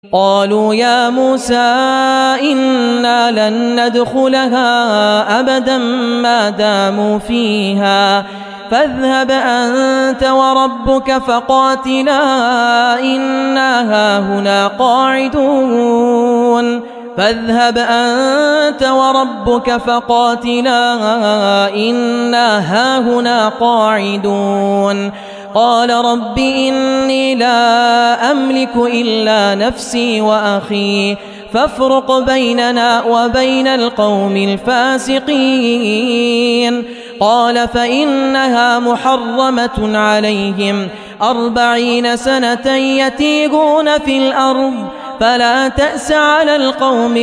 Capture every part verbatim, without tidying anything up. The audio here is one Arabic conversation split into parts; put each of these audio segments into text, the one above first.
قالوا يا موسى إنا لن ندخلها أبدا ما داموا فيها فاذهب أنت وربك فقاتلا إنا هاهنا قاعدون فاذهب أنت وربك فقاتلا إنا هاهنا قاعدون قال رب إني لا أملك إلا نفسي وأخي فافرق بيننا وبين القوم الفاسقين قال فإنها محرمة عليهم أربعين سنة يتيهون في الأرض فلا تأس على القوم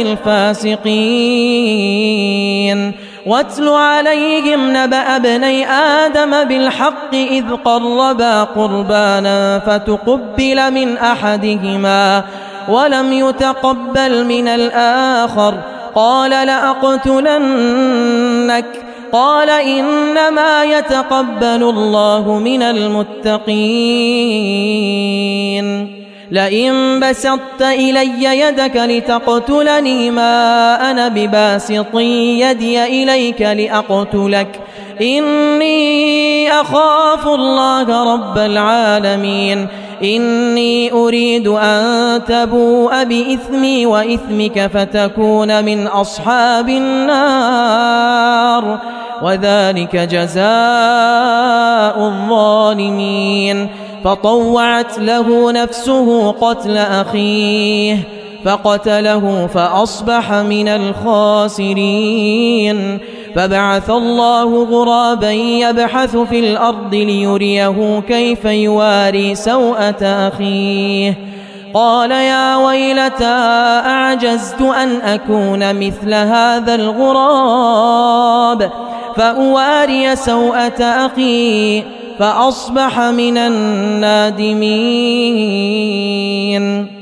الفاسقين واتل عليهم نبأ ابني آدم بالحق إذ قربا قربانا فتقبل من أحدهما ولم يتقبل من الآخر قال لأقتلنك قال إنما يتقبل الله من المتقين لئن بسطت إلي يدك لتقتلني ما أنا بباسط يدي إليك لأقتلك إني أخاف الله رب العالمين إني أريد أن تبوء بإثمي وإثمك فتكون من أصحاب النار وذلك جزاء الظالمين فطوعت له نفسه قتل أخيه فقتله فأصبح من الخاسرين فبعث الله غرابا يبحث في الأرض ليريه كيف يواري سوءة أخيه قال يا ويلتى أعجزت أن أكون مثل هذا الغراب فأواري سوءة أخي فأصبح من النادمين.